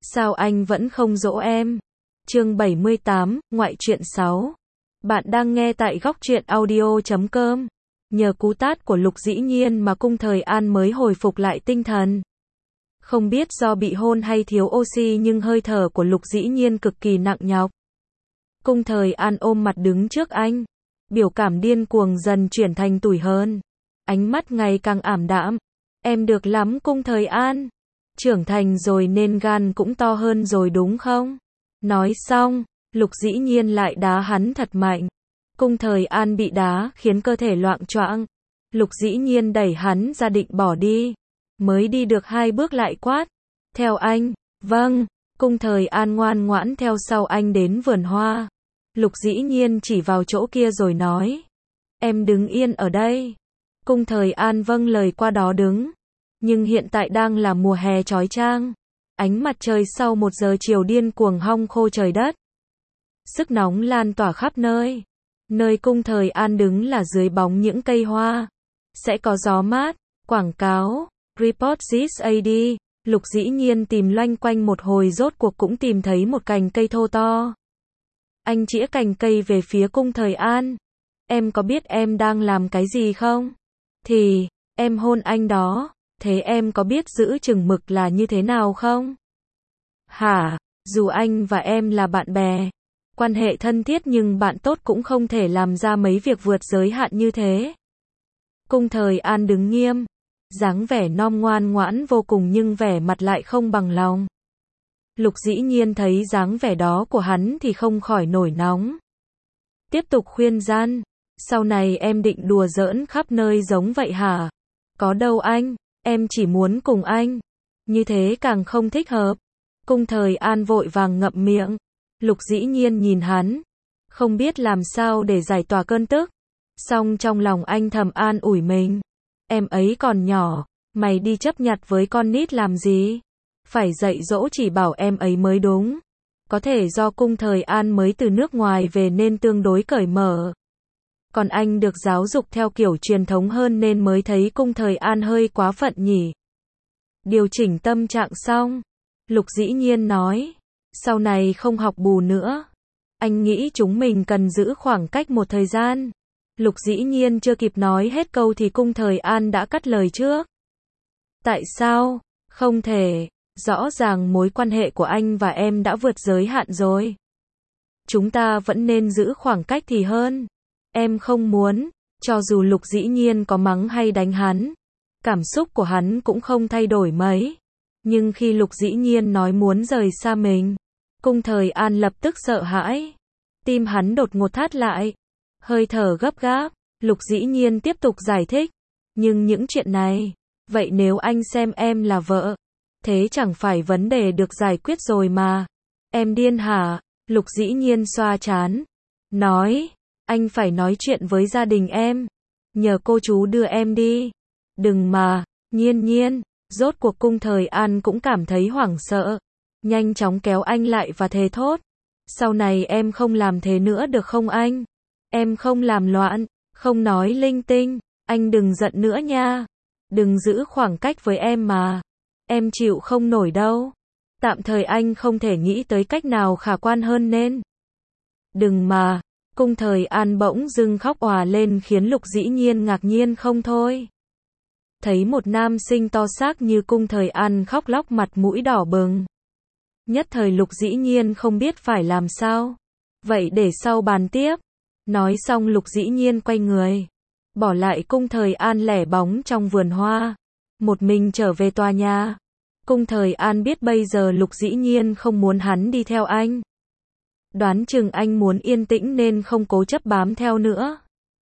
Sao anh vẫn không dỗ em? Chương 78, ngoại truyện 6. Bạn đang nghe tại góc truyện audio.com. Nhờ cú tát của Lục Dĩ Nhiên mà Cung Thời An mới hồi phục lại tinh thần. Không biết do bị hôn hay thiếu oxy nhưng hơi thở của Lục Dĩ Nhiên cực kỳ nặng nhọc. Cung Thời An ôm mặt đứng trước anh. Biểu cảm điên cuồng dần chuyển thành tủi hờn. Ánh mắt ngày càng ảm đạm. Em được lắm Cung Thời An. Trưởng thành rồi nên gan cũng to hơn rồi đúng không? Nói xong, Lục Dĩ Nhiên lại đá hắn thật mạnh. Cung Thời An bị đá khiến cơ thể loạng choạng. Lục Dĩ Nhiên đẩy hắn ra định bỏ đi. Mới đi được 2 bước lại quát. Theo anh. Vâng. Cung Thời An ngoan ngoãn theo sau anh đến vườn hoa. Lục Dĩ Nhiên chỉ vào chỗ kia rồi nói. Em đứng yên ở đây. Cung Thời An vâng lời qua đó đứng. Nhưng hiện tại đang là mùa hè chói chang. Ánh mặt trời sau 1 giờ chiều điên cuồng hong khô trời đất. Sức nóng lan tỏa khắp nơi. Nơi Cung Thời An đứng là dưới bóng những cây hoa. Sẽ có gió mát. Quảng cáo. Report this AD. Lục Dĩ Nhiên tìm loanh quanh một hồi rốt cuộc cũng tìm thấy một cành cây thô to. Anh chĩa cành cây về phía Cung Thời An. Em có biết em đang làm cái gì không? Thì, em hôn anh đó. Thế em có biết giữ chừng mực là như thế nào không? Hả? Dù anh và em là bạn bè, quan hệ thân thiết nhưng bạn tốt cũng không thể làm ra mấy việc vượt giới hạn như thế. Cung Thời An đứng nghiêm, dáng vẻ non ngoan ngoãn vô cùng nhưng vẻ mặt lại không bằng lòng. Lục Dĩ Nhiên thấy dáng vẻ đó của hắn thì không khỏi nổi nóng. Tiếp tục khuyên can, sau này em định đùa giỡn khắp nơi giống vậy hả? Có đâu anh, em chỉ muốn cùng anh. Như thế càng không thích hợp. Cung Thời An vội vàng ngậm miệng. Lục Dĩ Nhiên nhìn hắn, không biết làm sao để giải tỏa cơn tức. Song trong lòng anh thầm an ủi mình. Em ấy còn nhỏ, mày đi chấp nhặt với con nít làm gì? Phải dạy dỗ chỉ bảo em ấy mới đúng. Có thể do Cung Thời An mới từ nước ngoài về nên tương đối cởi mở. Còn anh được giáo dục theo kiểu truyền thống hơn nên mới thấy Cung Thời An hơi quá phận nhỉ. Điều chỉnh tâm trạng xong, Lục Dĩ Nhiên nói, sau này không học bù nữa. Anh nghĩ chúng mình cần giữ khoảng cách một thời gian. Lục Dĩ Nhiên chưa kịp nói hết câu thì Cung Thời An đã cắt lời trước. Tại sao? Không thể. Rõ ràng mối quan hệ của anh và em đã vượt giới hạn rồi. Chúng ta vẫn nên giữ khoảng cách thì hơn. Em không muốn. Cho dù Lục Dĩ Nhiên có mắng hay đánh hắn, cảm xúc của hắn cũng không thay đổi mấy. Nhưng khi Lục Dĩ Nhiên nói muốn rời xa mình, Cung Thời An lập tức sợ hãi. Tim hắn đột ngột thắt lại. Hơi thở gấp gáp. Lục Dĩ Nhiên tiếp tục giải thích. Nhưng những chuyện này, vậy nếu anh xem em là vợ, thế chẳng phải vấn đề được giải quyết rồi mà. Em điên hả? Lục Dĩ Nhiên xoa trán. Nói, anh phải nói chuyện với gia đình em. Nhờ cô chú đưa em đi. Đừng mà, Nhiên Nhiên. Rốt cuộc Cung Thời An cũng cảm thấy hoảng sợ. Nhanh chóng kéo anh lại và thề thốt. Sau này em không làm thế nữa được không anh? Em không làm loạn, không nói linh tinh. Anh đừng giận nữa nha. Đừng giữ khoảng cách với em mà. Em chịu không nổi đâu. Tạm thời anh không thể nghĩ tới cách nào khả quan hơn nên. Đừng mà. Cung Thời An bỗng dưng khóc òa lên khiến Lục Dĩ Nhiên ngạc nhiên không thôi. Thấy một nam sinh to xác như Cung Thời An khóc lóc mặt mũi đỏ bừng. Nhất thời Lục Dĩ Nhiên không biết phải làm sao. Vậy để sau bàn tiếp. Nói xong Lục Dĩ Nhiên quay người. Bỏ lại Cung Thời An lẻ bóng trong vườn hoa. Một mình trở về tòa nhà. Cung Thời An biết bây giờ Lục Dĩ Nhiên không muốn hắn đi theo anh. Đoán chừng anh muốn yên tĩnh nên không cố chấp bám theo nữa.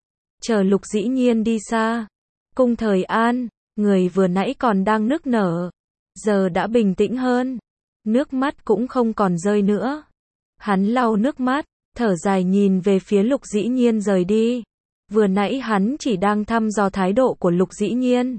Chờ Lục Dĩ Nhiên đi xa. Cung Thời An, người vừa nãy còn đang nức nở, giờ đã bình tĩnh hơn. Nước mắt cũng không còn rơi nữa. Hắn lau nước mắt, thở dài nhìn về phía Lục Dĩ Nhiên rời đi. Vừa nãy hắn chỉ đang thăm dò thái độ của Lục Dĩ Nhiên.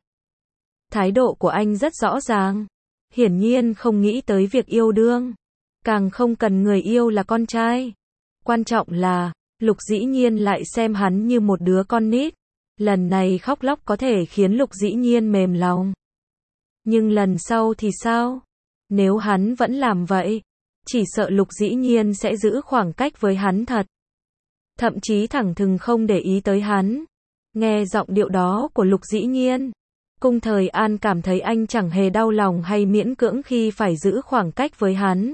Thái độ của anh rất rõ ràng. Hiển nhiên không nghĩ tới việc yêu đương. Càng không cần người yêu là con trai. Quan trọng là, Lục Dĩ Nhiên lại xem hắn như một đứa con nít. Lần này khóc lóc có thể khiến Lục Dĩ Nhiên mềm lòng. Nhưng lần sau thì sao? Nếu hắn vẫn làm vậy, chỉ sợ Lục Dĩ Nhiên sẽ giữ khoảng cách với hắn thật. Thậm chí thẳng thừng không để ý tới hắn. Nghe giọng điệu đó của Lục Dĩ Nhiên, Cung Thời An cảm thấy anh chẳng hề đau lòng hay miễn cưỡng khi phải giữ khoảng cách với hắn.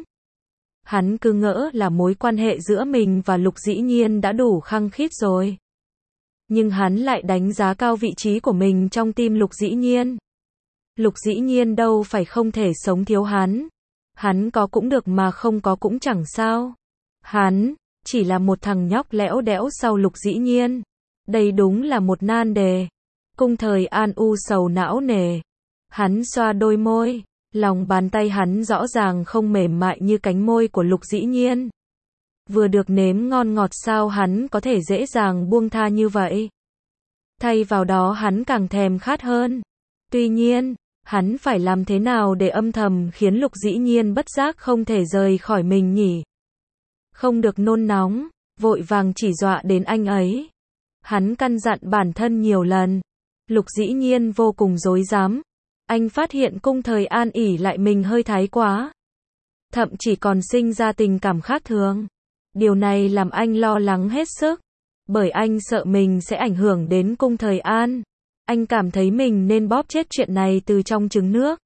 Hắn cứ ngỡ là mối quan hệ giữa mình và Lục Dĩ Nhiên đã đủ khăng khít rồi. Nhưng hắn lại đánh giá cao vị trí của mình trong tim Lục Dĩ Nhiên. Lục Dĩ Nhiên đâu phải không thể sống thiếu hắn. Hắn có cũng được mà không có cũng chẳng sao. Hắn chỉ là một thằng nhóc lẽo đẽo sau Lục Dĩ Nhiên. Đây đúng là một nan đề. Cung Thời An u sầu não nề. Hắn xoa đôi môi, lòng bàn tay hắn rõ ràng không mềm mại như cánh môi của Lục Dĩ Nhiên. Vừa được nếm ngon ngọt sao hắn có thể dễ dàng buông tha như vậy. Thay vào đó hắn càng thèm khát hơn. Tuy nhiên, hắn phải làm thế nào để âm thầm khiến Lục Dĩ Nhiên bất giác không thể rời khỏi mình nhỉ? Không được nôn nóng, vội vàng chỉ dọa đến anh ấy. Hắn căn dặn bản thân nhiều lần. Lục Dĩ Nhiên vô cùng rối rắm. Anh phát hiện Cung Thời An ỷ lại mình hơi thái quá. Thậm chỉ còn sinh ra tình cảm khác thường. Điều này làm anh lo lắng hết sức. Bởi anh sợ mình sẽ ảnh hưởng đến Cung Thời An. Anh cảm thấy mình nên bóp chết chuyện này từ trong trứng nước.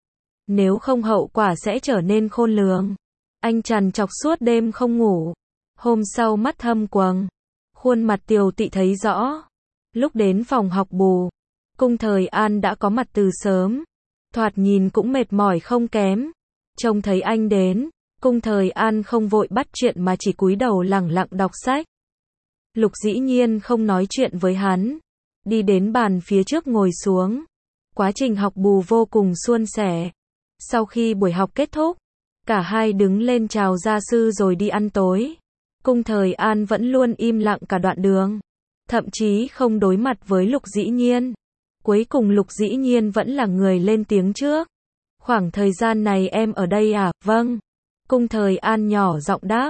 Nếu không hậu quả sẽ trở nên khôn lường. Anh trằn trọc suốt đêm không ngủ. Hôm sau mắt thâm quầng. Khuôn mặt tiều tụy thấy rõ. Lúc đến phòng học bù, Cung Thời An đã có mặt từ sớm. Thoạt nhìn cũng mệt mỏi không kém. Trông thấy anh đến, Cung Thời An không vội bắt chuyện mà chỉ cúi đầu lẳng lặng đọc sách. Lục Dĩ Nhiên không nói chuyện với hắn. Đi đến bàn phía trước ngồi xuống. Quá trình học bù vô cùng suôn sẻ. Sau khi buổi học kết thúc, cả hai đứng lên chào gia sư rồi đi ăn tối. Cung Thời An vẫn luôn im lặng cả đoạn đường. Thậm chí không đối mặt với Lục Dĩ Nhiên. Cuối cùng Lục Dĩ Nhiên vẫn là người lên tiếng trước. Khoảng thời gian này em ở đây à? Vâng. Cung Thời An nhỏ giọng đáp.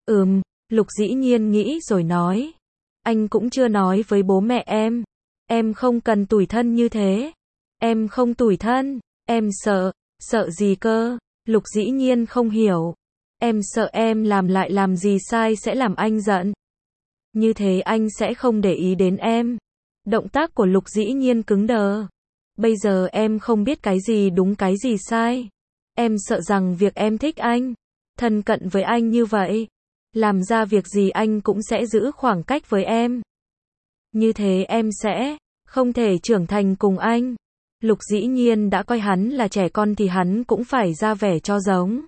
Lục Dĩ Nhiên nghĩ rồi nói. Anh cũng chưa nói với bố mẹ em. Em không cần tủi thân như thế. Em không tủi thân. Em sợ. Sợ gì cơ? Lục Dĩ Nhiên không hiểu. Em sợ em làm gì sai sẽ làm anh giận. Như thế anh sẽ không để ý đến em. Động tác của Lục Dĩ Nhiên cứng đờ. Bây giờ em không biết cái gì đúng cái gì sai. Em sợ rằng việc em thích anh, thân cận với anh như vậy, làm ra việc gì anh cũng sẽ giữ khoảng cách với em. Như thế em sẽ không thể trưởng thành cùng anh. Lục Dĩ Nhiên đã coi hắn là trẻ con thì hắn cũng phải ra vẻ cho giống.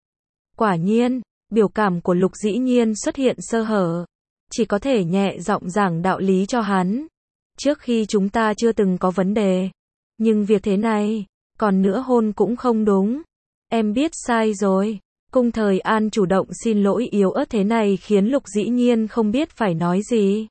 Quả nhiên, biểu cảm của Lục Dĩ Nhiên xuất hiện sơ hở. Chỉ có thể nhẹ giọng giảng đạo lý cho hắn. Trước khi chúng ta chưa từng có vấn đề. Nhưng việc thế này, còn nữa hôn cũng không đúng. Em biết sai rồi. Cung Thời An chủ động xin lỗi yếu ớt thế này khiến Lục Dĩ Nhiên không biết phải nói gì.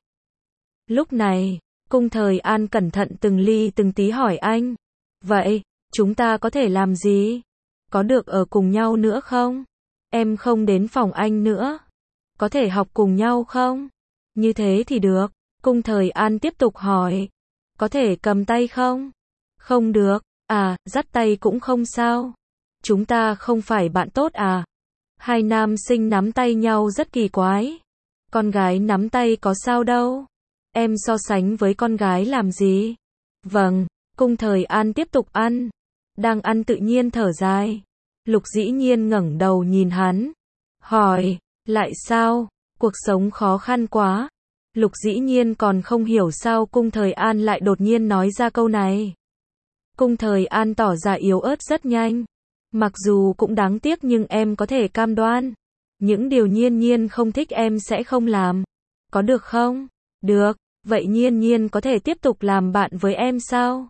Lúc này, Cung Thời An cẩn thận từng ly từng tí hỏi anh. Vậy, chúng ta có thể làm gì? Có được ở cùng nhau nữa không? Em không đến phòng anh nữa. Có thể học cùng nhau không? Như thế thì được. Cung Thời An tiếp tục hỏi. Có thể cầm tay không? Không được. À, dắt tay cũng không sao. Chúng ta không phải bạn tốt à? Hai nam sinh nắm tay nhau rất kỳ quái. Con gái nắm tay có sao đâu. Em so sánh với con gái làm gì? Vâng, Cung Thời An tiếp tục ăn. Đang ăn tự nhiên thở dài. Lục Dĩ Nhiên ngẩng đầu nhìn hắn. Hỏi, lại sao? Cuộc sống khó khăn quá. Lục Dĩ Nhiên còn không hiểu sao Cung Thời An lại đột nhiên nói ra câu này. Cung Thời An tỏ ra yếu ớt rất nhanh. Mặc dù cũng đáng tiếc nhưng em có thể cam đoan. Những điều Nhiên Nhiên không thích em sẽ không làm. Có được không? Được, vậy Nhiên Nhiên có thể tiếp tục làm bạn với em sao?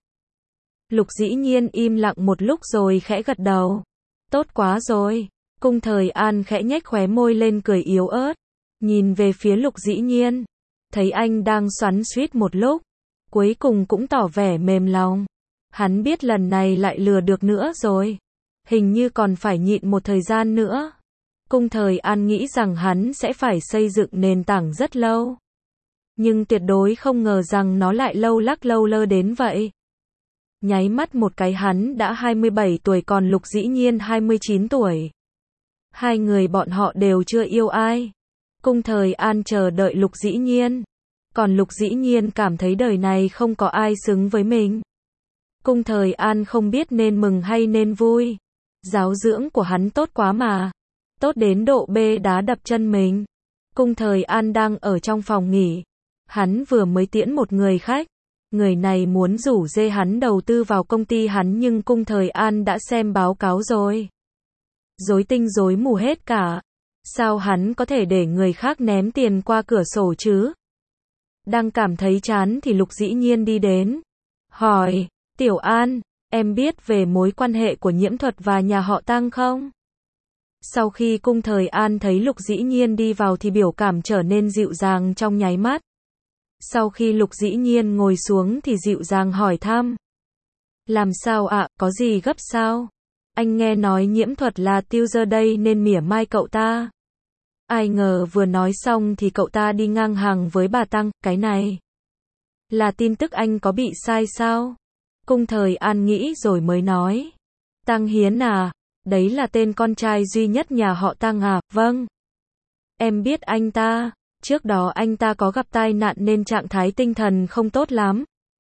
Lục Dĩ Nhiên im lặng một lúc rồi khẽ gật đầu. Tốt quá rồi. Cung Thời An khẽ nhếch khóe môi lên cười yếu ớt. Nhìn về phía Lục Dĩ Nhiên. Thấy anh đang xoắn xuýt một lúc. Cuối cùng cũng tỏ vẻ mềm lòng. Hắn biết lần này lại lừa được nữa rồi. Hình như còn phải nhịn một thời gian nữa. Cung Thời An nghĩ rằng hắn sẽ phải xây dựng nền tảng rất lâu. Nhưng tuyệt đối không ngờ rằng nó lại lâu lắc lâu lơ đến vậy. Nháy mắt một cái hắn đã 27 tuổi còn Lục Dĩ Nhiên 29 tuổi. Hai người bọn họ đều chưa yêu ai. Cung Thời An chờ đợi Lục Dĩ Nhiên. Còn Lục Dĩ Nhiên cảm thấy đời này không có ai xứng với mình. Cung Thời An không biết nên mừng hay nên vui. Giáo dưỡng của hắn tốt quá mà. Tốt đến độ bê đá đập chân mình. Cung Thời An đang ở trong phòng nghỉ. Hắn vừa mới tiễn một người khách. Người này muốn rủ dê hắn đầu tư vào công ty hắn nhưng Cung Thời An đã xem báo cáo rồi. Rối tinh rối mù hết cả. Sao hắn có thể để người khác ném tiền qua cửa sổ chứ? Đang cảm thấy chán thì Lục Dĩ Nhiên đi đến. Hỏi, Tiểu An, em biết về mối quan hệ của Nhiễm Thuật và nhà họ Tăng không? Sau khi Cung Thời An thấy Lục Dĩ Nhiên đi vào thì biểu cảm trở nên dịu dàng trong nháy mắt. Sau khi Lục Dĩ Nhiên ngồi xuống thì dịu dàng hỏi thăm. Làm sao ạ, có gì gấp sao? Anh nghe nói Nhiễm Thuật là tiêu đây nên mỉa mai cậu ta. Ai ngờ vừa nói xong thì cậu ta đi ngang hàng với bà Tăng, cái này là tin tức anh có bị sai sao? Cung Thời An nghĩ rồi mới nói. Tăng Hiến à, đấy là tên con trai duy nhất nhà họ Tăng à? Vâng. Em biết anh ta, trước đó anh ta có gặp tai nạn nên trạng thái tinh thần không tốt lắm.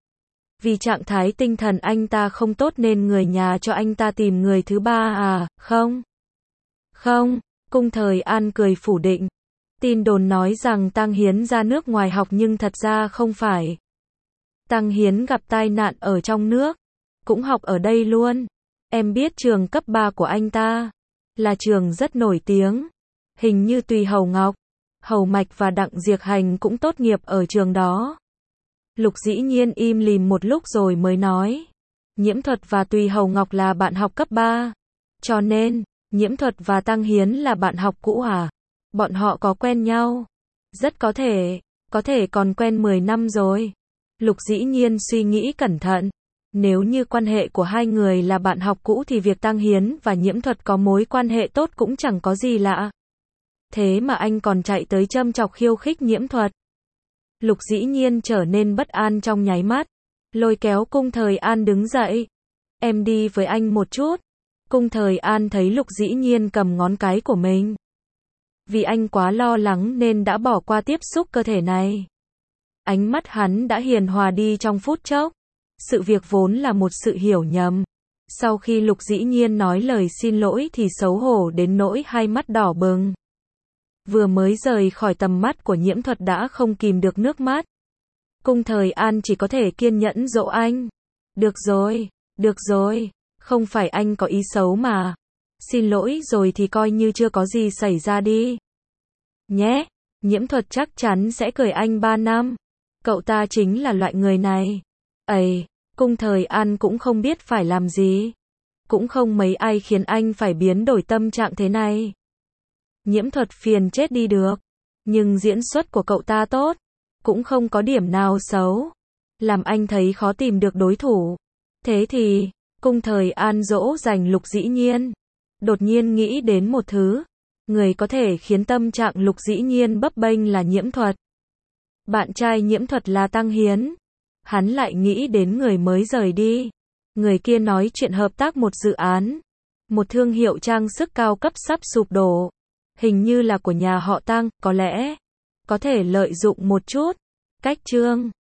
Vì trạng thái tinh thần anh ta không tốt nên người nhà cho anh ta tìm người thứ ba à? Không. Không. Cung Thời An cười phủ định. Tin đồn nói rằng Tăng Hiến ra nước ngoài học nhưng thật ra không phải. Tăng Hiến gặp tai nạn ở trong nước, cũng học ở đây luôn. Em biết trường cấp 3 của anh ta, là trường rất nổi tiếng. Hình như Tùy Hầu Ngọc, Hầu Mạch và Đặng Diệc Hành cũng tốt nghiệp ở trường đó. Lục Dĩ Nhiên im lìm một lúc rồi mới nói. Nhiễm Thuật và Tùy Hầu Ngọc là bạn học cấp 3. Cho nên, Nhiễm Thuật và Tăng Hiến là bạn học cũ à? Bọn họ có quen nhau? Rất có thể còn quen 10 năm rồi. Lục Dĩ Nhiên suy nghĩ cẩn thận. Nếu như quan hệ của hai người là bạn học cũ thì việc Tăng Hiến và Nhiễm Thuật có mối quan hệ tốt cũng chẳng có gì lạ. Thế mà anh còn chạy tới châm chọc khiêu khích Nhiễm Thuật. Lục Dĩ Nhiên trở nên bất an trong nháy mắt. Lôi kéo Cung Thời An đứng dậy. Em đi với anh một chút. Cung Thời An thấy Lục Dĩ Nhiên cầm ngón cái của mình. Vì anh quá lo lắng nên đã bỏ qua tiếp xúc cơ thể này. Ánh mắt hắn đã hiền hòa đi trong phút chốc. Sự việc vốn là một sự hiểu nhầm. Sau khi Lục Dĩ Nhiên nói lời xin lỗi thì xấu hổ đến nỗi hai mắt đỏ bừng. Vừa mới rời khỏi tầm mắt của Nhiễm Thuật đã không kìm được nước mắt. Cung Thời An chỉ có thể kiên nhẫn dỗ anh. Được rồi, không phải anh có ý xấu mà. Xin lỗi rồi thì coi như chưa có gì xảy ra đi. Nhé, Nhiễm Thuật chắc chắn sẽ cười anh 3 năm. Cậu ta chính là loại người này. Cung Thời An cũng không biết phải làm gì. Cũng không mấy ai khiến anh phải biến đổi tâm trạng thế này. Nhiễm Thuật phiền chết đi được. Nhưng diễn xuất của cậu ta tốt. Cũng không có điểm nào xấu. Làm anh thấy khó tìm được đối thủ. Thế thì, Cung Thời An dỗ dành Lục Dĩ Nhiên. Đột nhiên nghĩ đến một thứ. Người có thể khiến tâm trạng Lục Dĩ Nhiên bấp bênh là Nhiễm Thuật. Bạn trai Nhiễm Thuật là Tăng Hiến. Hắn lại nghĩ đến người mới rời đi. Người kia nói chuyện hợp tác một dự án. Một thương hiệu trang sức cao cấp sắp sụp đổ. Hình như là của nhà họ Tăng, có lẽ có thể lợi dụng một chút. Cách chương